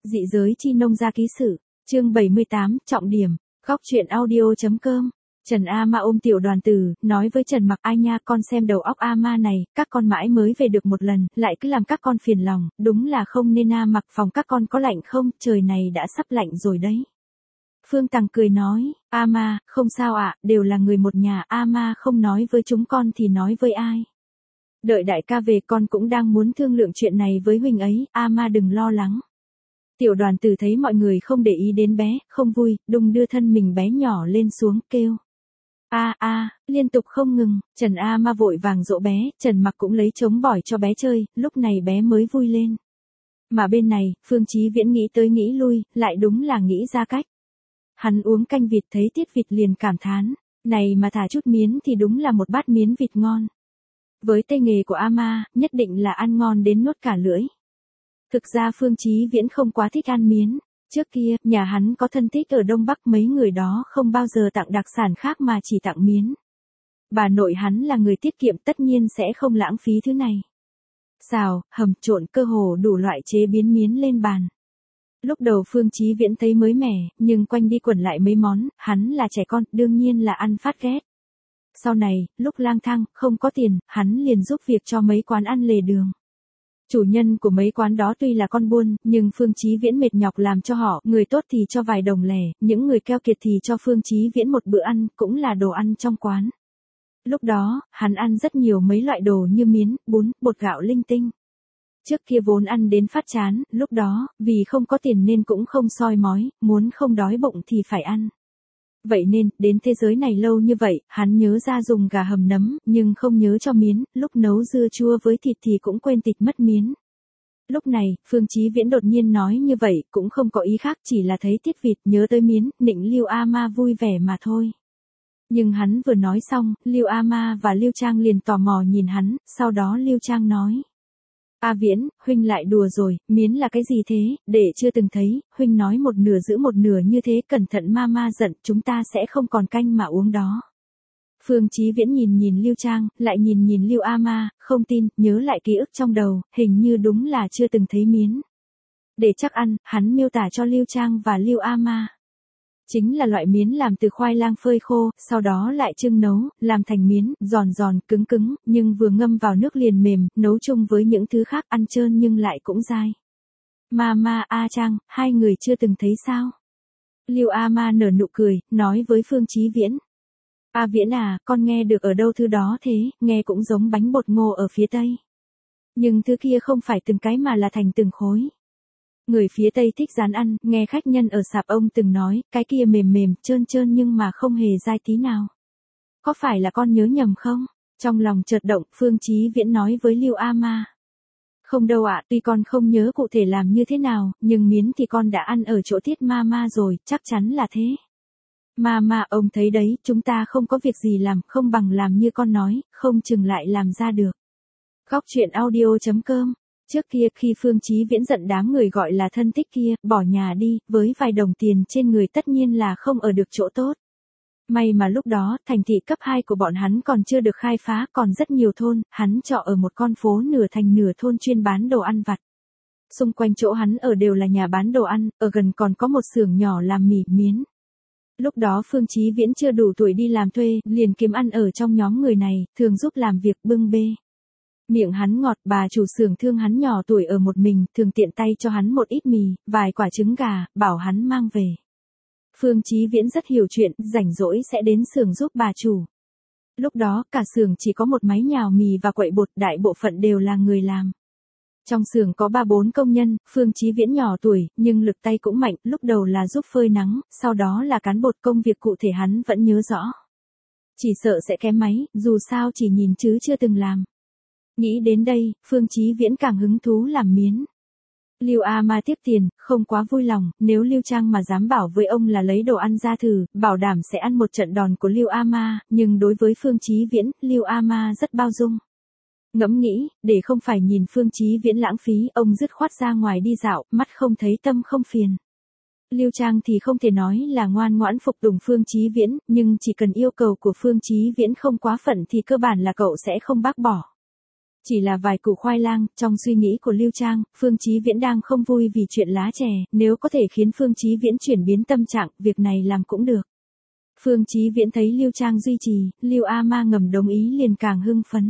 Dị giới chi nông gia ký sự, chương 78, trọng điểm, góc truyện audio.com. Trần A Ma ôm Tiểu Đoàn Tử, nói với Trần Mặc: ai nha, con xem đầu óc A Ma này, các con mãi mới về được một lần, lại cứ làm các con phiền lòng, đúng là không nên a. Mặc phòng các con có lạnh không, trời này đã sắp lạnh rồi đấy. Phương Tằng cười nói: A Ma, không sao ạ, đều là người một nhà, A Ma không nói với chúng con thì nói với ai. Đợi đại ca về con cũng đang muốn thương lượng chuyện này với huynh ấy, A Ma đừng lo lắng. Tiểu Đoàn Tử thấy mọi người không để ý đến bé, không vui, đung đưa thân mình bé nhỏ lên xuống, kêu a a, liên tục không ngừng. Trần A Ma vội vàng dỗ bé, Trần Mặc cũng lấy trống bỏi cho bé chơi, lúc này bé mới vui lên. Mà bên này, Phương Chí Viễn nghĩ tới nghĩ lui, lại đúng là nghĩ ra cách. Hắn uống canh vịt thấy tiết vịt liền cảm thán, này mà thả chút miến thì đúng là một bát miến vịt ngon. Với tay nghề của A Ma, nhất định là ăn ngon đến nuốt cả lưỡi. Thực ra Phương Chí Viễn không quá thích ăn miến. Trước kia, nhà hắn có thân thích ở Đông Bắc, mấy người đó không bao giờ tặng đặc sản khác mà chỉ tặng miến. Bà nội hắn là người tiết kiệm, tất nhiên sẽ không lãng phí thứ này. Xào, hầm, trộn, cơ hồ đủ loại chế biến miến lên bàn. Lúc đầu Phương Chí Viễn thấy mới mẻ, nhưng quanh đi quẩn lại mấy món, hắn là trẻ con, đương nhiên là ăn phát ghét. Sau này, lúc lang thang, không có tiền, hắn liền giúp việc cho mấy quán ăn lề đường. Chủ nhân của mấy quán đó tuy là con buôn, nhưng Phương Chí Viễn mệt nhọc làm cho họ, người tốt thì cho vài đồng lẻ, những người keo kiệt thì cho Phương Chí Viễn một bữa ăn, cũng là đồ ăn trong quán. Lúc đó, hắn ăn rất nhiều mấy loại đồ như miến, bún, bột gạo linh tinh. Trước kia vốn ăn đến phát chán, lúc đó, vì không có tiền nên cũng không soi mói, muốn không đói bụng thì phải ăn. Vậy nên, đến thế giới này lâu như vậy, hắn nhớ ra dùng gà hầm nấm, nhưng không nhớ cho miến, lúc nấu dưa chua với thịt thì cũng quên tịch mất miến. Lúc này, Phương Chí Viễn đột nhiên nói như vậy, cũng không có ý khác, chỉ là thấy tiết vịt, nhớ tới miến, nịnh Lưu A Ma vui vẻ mà thôi. Nhưng hắn vừa nói xong, Lưu A Ma và Lưu Trang liền tò mò nhìn hắn, sau đó Lưu Trang nói: A Viễn, huynh lại đùa rồi, miến là cái gì thế, để chưa từng thấy, huynh nói một nửa giữ một nửa như thế, cẩn thận ma ma giận, chúng ta sẽ không còn canh mà uống đó. Phương Chí Viễn nhìn Lưu Trang, lại nhìn Lưu A Ma, không tin, nhớ lại ký ức trong đầu, hình như đúng là chưa từng thấy miến. Để chắc ăn, hắn miêu tả cho Lưu Trang và Lưu A Ma. Chính là loại miến làm từ khoai lang phơi khô, sau đó lại chưng nấu, làm thành miến, giòn giòn, cứng cứng, nhưng vừa ngâm vào nước liền mềm, nấu chung với những thứ khác ăn trơn nhưng lại cũng dai. Ma A Trang, hai người chưa từng thấy sao? Lưu A Ma nở nụ cười, nói với Phương Chí Viễn: A Viễn à, con nghe được ở đâu thứ đó thế, nghe cũng giống bánh bột ngô ở phía Tây. Nhưng thứ kia không phải từng cái mà là thành từng khối. Người phía Tây thích rán ăn, nghe khách nhân ở sạp ông từng nói, cái kia mềm mềm, trơn trơn nhưng mà không hề dai tí nào. Có phải là con nhớ nhầm không? Trong lòng chợt động, Phương Chí Viễn nói với Lưu A Ma: không đâu ạ, tuy con không nhớ cụ thể làm như thế nào, nhưng miến thì con đã ăn ở chỗ Tiết Ma rồi, chắc chắn là thế. Ma, ông thấy đấy, chúng ta không có việc gì làm, không bằng làm như con nói, không chừng lại làm ra được. Góc truyện audio.com. Trước kia khi Phương Chí Viễn giận đám người gọi là thân thích kia, bỏ nhà đi, với vài đồng tiền trên người tất nhiên là không ở được chỗ tốt. May mà lúc đó, thành thị cấp 2 của bọn hắn còn chưa được khai phá, còn rất nhiều thôn, hắn trọ ở một con phố nửa thành nửa thôn chuyên bán đồ ăn vặt. Xung quanh chỗ hắn ở đều là nhà bán đồ ăn, ở gần còn có một xưởng nhỏ làm mì, miến. Lúc đó Phương Chí Viễn chưa đủ tuổi đi làm thuê, liền kiếm ăn ở trong nhóm người này, thường giúp làm việc bưng bê. Miệng hắn ngọt, bà chủ xưởng thương hắn nhỏ tuổi ở một mình, thường tiện tay cho hắn một ít mì, vài quả trứng gà, bảo hắn mang về. Phương Chí Viễn rất hiểu chuyện, rảnh rỗi sẽ đến xưởng giúp bà chủ. Lúc đó, cả xưởng chỉ có một máy nhào mì và quậy bột, đại bộ phận đều là người làm. Trong xưởng có 3-4 công nhân, Phương Chí Viễn nhỏ tuổi, nhưng lực tay cũng mạnh, lúc đầu là giúp phơi nắng, sau đó là cán bột, công việc cụ thể hắn vẫn nhớ rõ. Chỉ sợ sẽ kém máy, dù sao chỉ nhìn chứ chưa từng làm. Nghĩ đến đây, Phương Chí Viễn càng hứng thú làm miến. Lưu A Ma tiếp tiền, không quá vui lòng, nếu Lưu Trang mà dám bảo với ông là lấy đồ ăn ra thử, bảo đảm sẽ ăn một trận đòn của Lưu A Ma, nhưng đối với Phương Chí Viễn, Lưu A Ma rất bao dung. Ngẫm nghĩ, để không phải nhìn Phương Chí Viễn lãng phí, ông dứt khoát ra ngoài đi dạo, mắt không thấy tâm không phiền. Lưu Trang thì không thể nói là ngoan ngoãn phục tùng Phương Chí Viễn, nhưng chỉ cần yêu cầu của Phương Chí Viễn không quá phận thì cơ bản là cậu sẽ không bác bỏ. Chỉ là vài củ khoai lang, trong suy nghĩ của Lưu Trang, Phương Chí Viễn đang không vui vì chuyện lá chè, nếu có thể khiến Phương Chí Viễn chuyển biến tâm trạng, việc này làm cũng được. Phương Chí Viễn thấy Lưu Trang duy trì, Lưu A Ma ngầm đồng ý liền càng hưng phấn.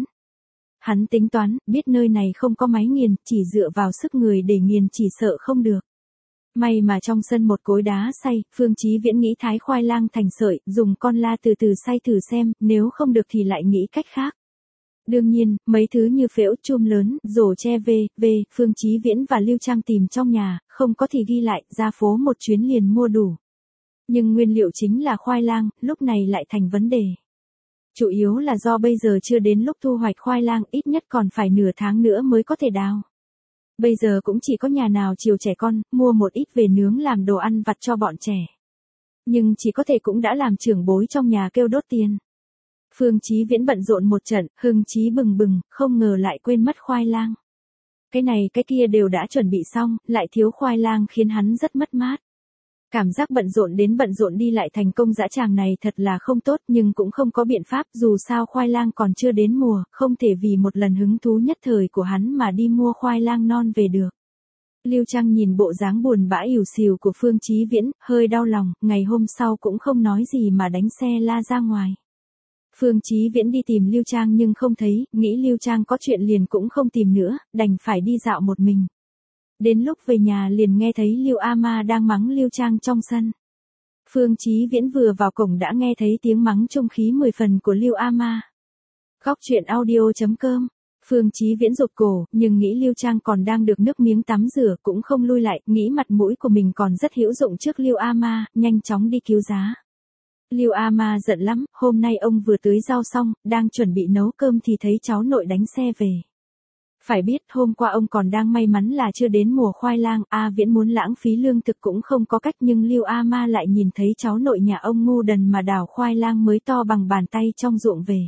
Hắn tính toán, biết nơi này không có máy nghiền, chỉ dựa vào sức người để nghiền chỉ sợ không được. May mà trong sân một cối đá xay, Phương Chí Viễn nghĩ thái khoai lang thành sợi, dùng con la từ từ xay thử xem, nếu không được thì lại nghĩ cách khác. Đương nhiên, mấy thứ như phễu, chum lớn, rổ tre Phương Chí Viễn và Lưu Trang tìm trong nhà, không có thì ghi lại, ra phố một chuyến liền mua đủ. Nhưng nguyên liệu chính là khoai lang, lúc này lại thành vấn đề. Chủ yếu là do bây giờ chưa đến lúc thu hoạch khoai lang, ít nhất còn phải nửa tháng nữa mới có thể đào. Bây giờ cũng chỉ có nhà nào chiều trẻ con, mua một ít về nướng làm đồ ăn vặt cho bọn trẻ. Nhưng chỉ có thể cũng đã làm trưởng bối trong nhà kêu đốt tiền. Phương Chí Viễn bận rộn một trận, hưng chí bừng bừng, không ngờ lại quên mất khoai lang. Cái này cái kia đều đã chuẩn bị xong, lại thiếu khoai lang khiến hắn rất mất mát. Cảm giác bận rộn đến bận rộn đi lại thành công dã tràng này thật là không tốt, nhưng cũng không có biện pháp, dù sao khoai lang còn chưa đến mùa, không thể vì một lần hứng thú nhất thời của hắn mà đi mua khoai lang non về được. Lưu Trang nhìn bộ dáng buồn bã ỉu xìu của Phương Chí Viễn, hơi đau lòng, ngày hôm sau cũng không nói gì mà đánh xe la ra ngoài. Phương Chí Viễn đi tìm Lưu Trang nhưng không thấy, nghĩ Lưu Trang có chuyện liền cũng không tìm nữa, đành phải đi dạo một mình. Đến lúc về nhà liền nghe thấy Lưu A Ma đang mắng Lưu Trang trong sân. Phương Chí Viễn vừa vào cổng đã nghe thấy tiếng mắng trung khí 10 phần của Lưu A Ma. Góc truyện audio.com. Phương Chí Viễn rụt cổ, nhưng nghĩ Lưu Trang còn đang được nước miếng tắm rửa cũng không lui lại, nghĩ mặt mũi của mình còn rất hữu dụng trước Lưu A Ma, nhanh chóng đi cứu giá. Lưu A Ma giận lắm, hôm nay ông vừa tưới rau xong, đang chuẩn bị nấu cơm thì thấy cháu nội đánh xe về. Phải biết hôm qua ông còn đang may mắn là chưa đến mùa khoai lang, A Viễn muốn lãng phí lương thực cũng không có cách, nhưng Lưu A Ma lại nhìn thấy cháu nội nhà ông ngu đần mà đào khoai lang mới to bằng bàn tay trong ruộng về.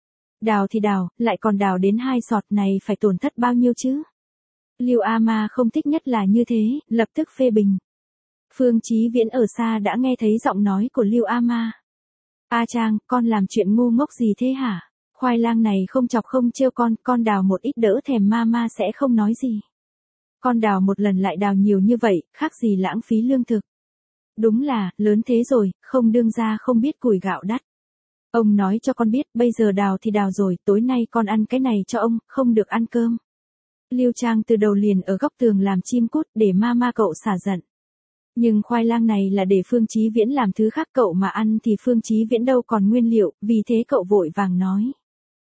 Đào thì đào, lại còn đào đến 2 sọt này phải tổn thất bao nhiêu chứ? Lưu A Ma không thích nhất là như thế, lập tức phê bình. Phương Chí Viễn ở xa đã nghe thấy giọng nói của Lưu A Ma. A Trang, con làm chuyện ngu ngốc gì thế hả? Khoai lang này không chọc không trêu con đào một ít đỡ thèm ma sẽ không nói gì. Con đào một lần lại đào nhiều như vậy, khác gì lãng phí lương thực. Đúng là, lớn thế rồi, không đương ra không biết củi gạo đắt. Ông nói cho con biết, bây giờ đào thì đào rồi, tối nay con ăn cái này cho ông, không được ăn cơm. Lưu Trang từ đầu liền ở góc tường làm chim cút để ma cậu xả giận. Nhưng khoai lang này là để Phương Chí Viễn làm thứ khác cậu mà ăn thì Phương Chí Viễn đâu còn nguyên liệu, vì thế cậu vội vàng nói.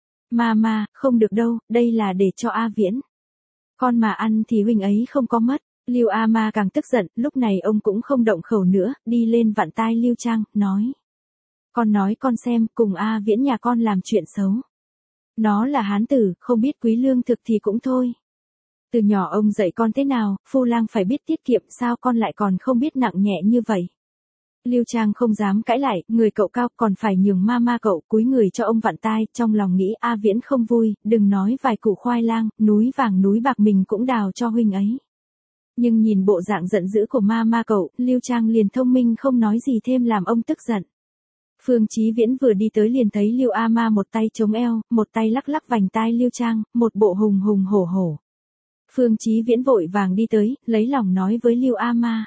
Ma, không được đâu, đây là để cho A Viễn. Con mà ăn thì huynh ấy không có mất. Lưu A Ma càng tức giận, lúc này ông cũng không động khẩu nữa, đi lên vặn tai Lưu Trang, nói. Con nói con xem, cùng A Viễn nhà con làm chuyện xấu. Nó là hán tử, không biết quý lương thực thì cũng thôi. Từ nhỏ ông dạy con thế nào, phu lang phải biết tiết kiệm, sao con lại còn không biết nặng nhẹ như vậy. Lưu Trang không dám cãi lại, người cậu cao còn phải nhường ma cậu, cúi người cho ông vặn tai, trong lòng nghĩ A Viễn không vui, đừng nói vài củ khoai lang, núi vàng núi bạc mình cũng đào cho huynh ấy. Nhưng nhìn bộ dạng giận dữ của ma cậu, Lưu Trang liền thông minh không nói gì thêm làm ông tức giận. Phương Chí Viễn vừa đi tới liền thấy Lưu A Ma một tay chống eo, một tay lắc lắc vành tai Lưu Trang, một bộ hùng hổ. Phương Chí Viễn vội vàng đi tới, lấy lòng nói với Lưu A Ma.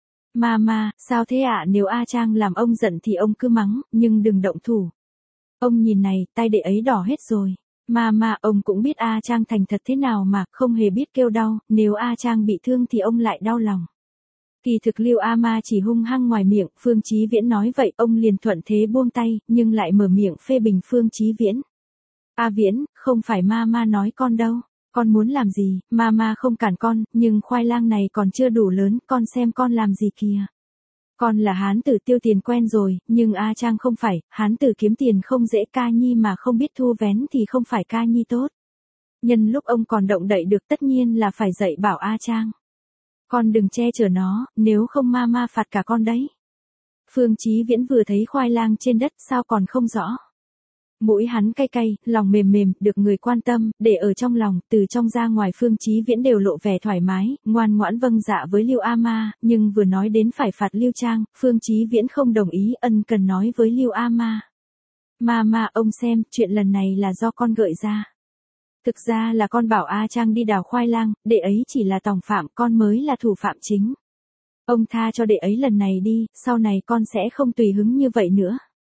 Ma, sao thế ạ? Nếu A Trang làm ông giận thì ông cứ mắng, nhưng đừng động thủ. Ông nhìn này, tay đệ ấy đỏ hết rồi. Ma, ông cũng biết A Trang thành thật thế nào mà, không hề biết kêu đau, nếu A Trang bị thương thì ông lại đau lòng. Kỳ thực Lưu A Ma chỉ hung hăng ngoài miệng, Phương Chí Viễn nói vậy, ông liền thuận thế buông tay, nhưng lại mở miệng phê bình Phương Chí Viễn. A Viễn, không phải ma nói con đâu. Con muốn làm gì, ma không cản con, nhưng khoai lang này còn chưa đủ lớn, con xem con làm gì kìa. Con là hán tử tiêu tiền quen rồi, nhưng A Trang không phải, hán tử kiếm tiền không dễ, ca nhi mà không biết thu vén thì không phải ca nhi tốt. Nhân lúc ông còn động đậy được tất nhiên là phải dạy bảo A Trang. Con đừng che chở nó, nếu không ma phạt cả con đấy. Phương Chí Viễn vừa thấy khoai lang trên đất sao còn không rõ. Mũi hắn cay, lòng mềm, được người quan tâm, để ở trong lòng, từ trong ra ngoài Phương Chí Viễn đều lộ vẻ thoải mái, ngoan ngoãn vâng dạ với Lưu A Ma, nhưng vừa nói đến phải phạt Lưu Trang, Phương Chí Viễn không đồng ý, ân cần nói với Lưu A Ma. Ma, ông xem, chuyện lần này là do con gợi ra. Thực ra là con bảo A Trang đi đào khoai lang, đệ ấy chỉ là tòng phạm, con mới là thủ phạm chính. Ông tha cho đệ ấy lần này đi, sau này con sẽ không tùy hứng như vậy nữa.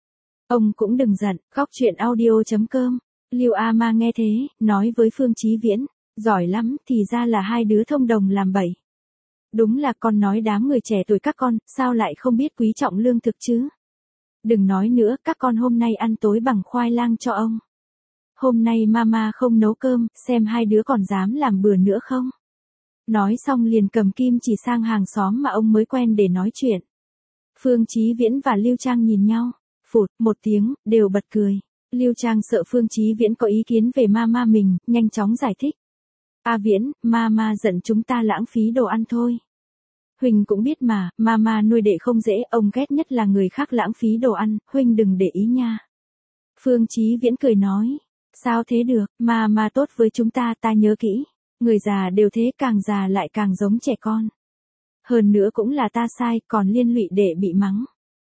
Ông cũng đừng giận. Góc truyện audio.com. Lưu A Ma nghe thế, nói với Phương Chí Viễn, giỏi lắm, thì ra là hai đứa thông đồng làm bậy. Đúng là con nói đám người trẻ tuổi các con, sao lại không biết quý trọng lương thực chứ? Đừng nói nữa, các con hôm nay ăn tối bằng khoai lang cho ông. Hôm nay mama không nấu cơm, xem hai đứa còn dám làm bừa nữa không? Nói xong liền cầm kim chỉ sang hàng xóm mà ông mới quen để nói chuyện. Phương Chí Viễn và Lưu Trang nhìn nhau, phụt một tiếng, đều bật cười. Lưu Trang sợ Phương Chí Viễn có ý kiến về mama mình, nhanh chóng giải thích. A Viễn, mama giận chúng ta lãng phí đồ ăn thôi. Huynh cũng biết mà, mama nuôi đệ không dễ, ông ghét nhất là người khác lãng phí đồ ăn, Huynh đừng để ý nha. Phương Chí Viễn cười nói, sao thế được, mama tốt với chúng ta, ta nhớ kỹ. Người già đều thế, càng già lại càng giống trẻ con. Hơn nữa cũng là ta sai, còn liên lụy đệ bị mắng.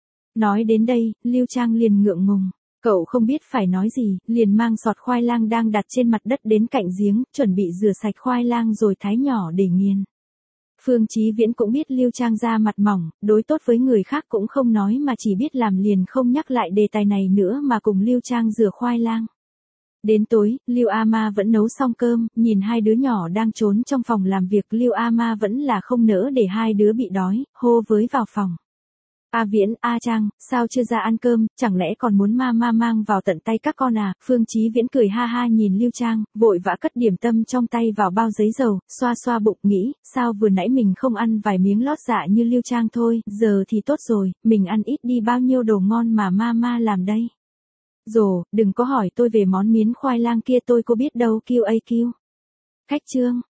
Nói đến đây, Lưu Trang liền ngượng ngùng. Cậu không biết phải nói gì, liền mang sọt khoai lang đang đặt trên mặt đất đến cạnh giếng, chuẩn bị rửa sạch khoai lang rồi thái nhỏ để nghiền. Phương Chí Viễn cũng biết Lưu Trang da mặt mỏng, đối tốt với người khác cũng không nói mà chỉ biết làm, liền không nhắc lại đề tài này nữa mà cùng Lưu Trang rửa khoai lang. Đến tối, Lưu A Ma vẫn nấu xong cơm, nhìn hai đứa nhỏ đang trốn trong phòng làm việc, Lưu A Ma vẫn là không nỡ để hai đứa bị đói, hô với vào phòng. A Viễn, A Trang, sao chưa ra ăn cơm, chẳng lẽ còn muốn mama mang vào tận tay các con à? Phương Chí Viễn cười ha ha nhìn Lưu Trang, vội vã cất điểm tâm trong tay vào bao giấy dầu, xoa xoa bụng nghĩ, sao vừa nãy mình không ăn vài miếng lót dạ như Lưu Trang thôi, giờ thì tốt rồi, mình ăn ít đi, bao nhiêu đồ ngon mà mama làm đây. Dồ, đừng có hỏi tôi về món miến khoai lang kia, tôi có biết đâu, QAQ. Khách trương.